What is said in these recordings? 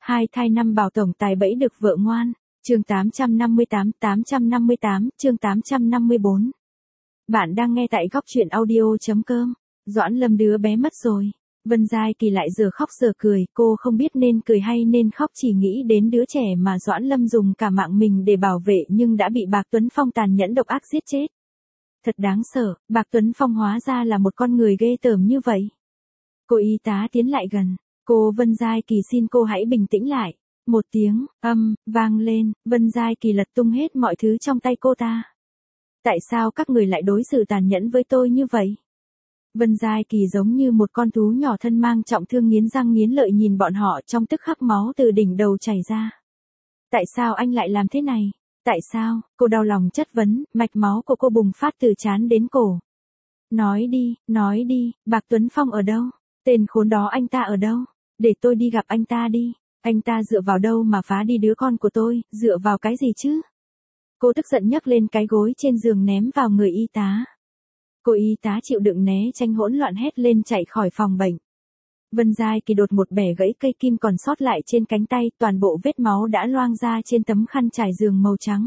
Hai thai năm bảo tổng tài bẫy được vợ ngoan. Chương 858, chương 854. Bạn đang nghe tại góc truyện audio.com. Doãn Lâm đứa bé mất rồi. Vân Giai Kỳ lại giờ khóc giờ cười, cô không biết nên cười hay nên khóc, chỉ nghĩ đến đứa trẻ mà Doãn Lâm dùng cả mạng mình để bảo vệ nhưng đã bị Bạc Tuấn Phong tàn nhẫn độc ác giết chết. Thật đáng sợ, Bạc Tuấn Phong hóa ra là một con người ghê tởm như vậy. Cô y tá tiến lại gần. Cô Vân Giai Kỳ xin cô hãy bình tĩnh lại. Một tiếng, vang lên, Vân Giai Kỳ lật tung hết mọi thứ trong tay cô ta. Tại sao các người lại đối xử tàn nhẫn với tôi như vậy? Vân Giai Kỳ giống như một con thú nhỏ thân mang trọng thương nghiến răng nghiến lợi nhìn bọn họ, trong tức khắc máu từ đỉnh đầu chảy ra. Tại sao anh lại làm thế này? Tại sao? Cô đau lòng chất vấn, mạch máu của cô bùng phát từ trán đến cổ. Nói đi, Bạc Tuấn Phong ở đâu? Tên khốn đó anh ta ở đâu? Để tôi đi gặp anh ta đi. Anh ta dựa vào đâu mà phá đi đứa con của tôi, dựa vào cái gì chứ? Cô tức giận nhấc lên cái gối trên giường ném vào người y tá. Cô y tá chịu đựng né tranh hỗn loạn hét lên chạy khỏi phòng bệnh. Vân Giai Kỳ đột một bẻ gãy cây kim còn sót lại trên cánh tay, toàn bộ vết máu đã loang ra trên tấm khăn trải giường màu trắng.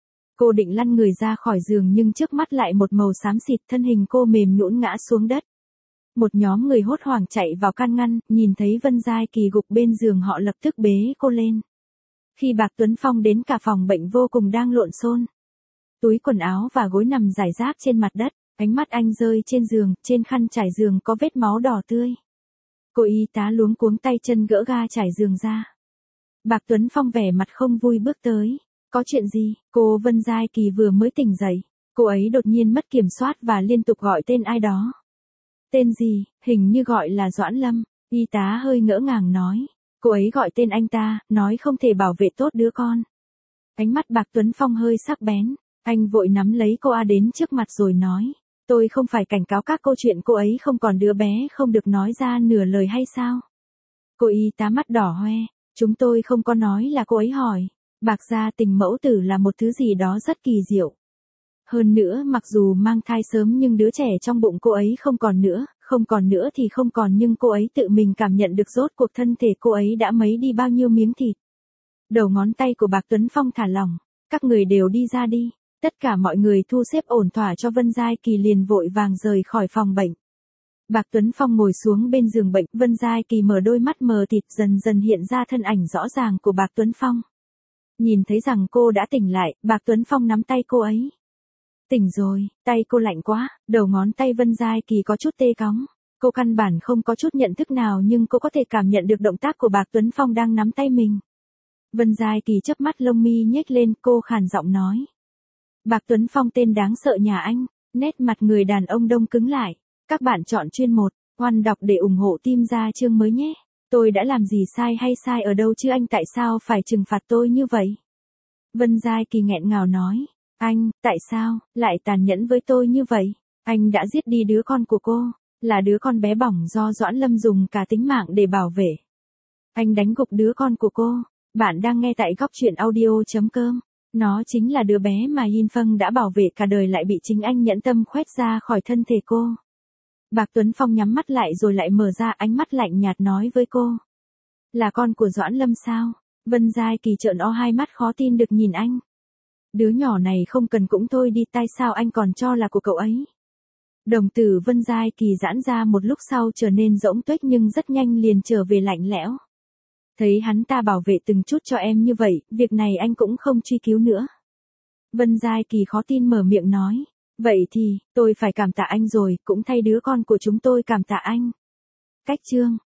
Cô định lăn người ra khỏi giường nhưng trước mắt lại một màu xám xịt, thân hình cô mềm nhũn ngã xuống đất. Một nhóm người hốt hoảng chạy vào can ngăn, nhìn thấy Vân Giai Kỳ gục bên giường họ lập tức bế cô lên. Khi Bạc Tuấn Phong đến cả phòng bệnh vô cùng đang lộn xộn. Túi quần áo và gối nằm rải rác trên mặt đất, ánh mắt anh rơi trên giường, trên khăn trải giường có vết máu đỏ tươi. Cô y tá luống cuống tay chân gỡ ga trải giường ra. Bạc Tuấn Phong vẻ mặt không vui bước tới. Có chuyện gì? Cô Vân Giai Kỳ vừa mới tỉnh dậy. Cô ấy đột nhiên mất kiểm soát và liên tục gọi tên ai đó. Tên gì? Hình như gọi là Doãn Lâm. Y tá hơi ngỡ ngàng nói. Cô ấy gọi tên anh ta, nói không thể bảo vệ tốt đứa con. Ánh mắt Bạc Tuấn Phong hơi sắc bén. Anh vội nắm lấy cô đến trước mặt rồi nói. Tôi không phải cảnh cáo các câu chuyện cô ấy không còn đứa bé không được nói ra nửa lời hay sao? Cô y tá mắt đỏ hoe. Chúng tôi không có nói là cô ấy hỏi. Bạc gia tình mẫu tử là một thứ gì đó rất kỳ diệu. Hơn nữa mặc dù mang thai sớm nhưng đứa trẻ trong bụng cô ấy không còn nữa thì không còn, nhưng cô ấy tự mình cảm nhận được rốt cuộc thân thể cô ấy đã mấy đi bao nhiêu miếng thịt. Đầu ngón tay của Bạc Tuấn Phong thả lỏng. Các người đều đi ra đi. Tất cả mọi người thu xếp ổn thỏa cho Vân Giai Kỳ liền vội vàng rời khỏi phòng bệnh. Bạc Tuấn Phong ngồi xuống bên giường bệnh, Vân Giai Kỳ mở đôi mắt mờ thịt, dần dần hiện ra thân ảnh rõ ràng của Bạc Tuấn Phong. Nhìn thấy rằng cô đã tỉnh lại, Bạc Tuấn Phong nắm tay cô ấy. Tỉnh rồi, tay cô lạnh quá, đầu ngón tay Vân Giai Kỳ có chút tê cóng. Cô căn bản không có chút nhận thức nào nhưng cô có thể cảm nhận được động tác của Bạc Tuấn Phong đang nắm tay mình. Vân Giai Kỳ chớp mắt lông mi nhếch lên, cô khàn giọng nói. Bạc Tuấn Phong tên đáng sợ nhà anh, nét mặt người đàn ông đông cứng lại. Các bạn chọn chuyên 1, Oan đọc để ủng hộ team ra chương mới nhé. Tôi đã làm gì sai hay sai ở đâu chứ anh, tại sao phải trừng phạt tôi như vậy? Vân Giai Kỳ nghẹn ngào nói. Anh, tại sao, lại tàn nhẫn với tôi như vậy? Anh đã giết đi đứa con của cô, là đứa con bé bỏng do Doãn Lâm dùng cả tính mạng để bảo vệ. Anh đánh gục đứa con của cô. Bạn đang nghe tại góc truyện audio.com. Nó chính là đứa bé mà Yin Phân đã bảo vệ cả đời lại bị chính anh nhẫn tâm khoét ra khỏi thân thể cô. Bạc Tuấn Phong nhắm mắt lại rồi lại mở ra, ánh mắt lạnh nhạt nói với cô. Là con của Doãn Lâm sao? Vân Giai Kỳ trợn hai mắt khó tin được nhìn anh. Đứa nhỏ này không cần cũng thôi đi, tại sao anh còn cho là của cậu ấy? Đồng tử Vân Giai Kỳ giãn ra một lúc sau trở nên rỗng tuếch nhưng rất nhanh liền trở về lạnh lẽo. Thấy hắn ta bảo vệ từng chút cho em như vậy, việc này anh cũng không truy cứu nữa. Vân Giai Kỳ khó tin mở miệng nói. Vậy thì, tôi phải cảm tạ anh rồi, cũng thay đứa con của chúng tôi cảm tạ anh. Cách chương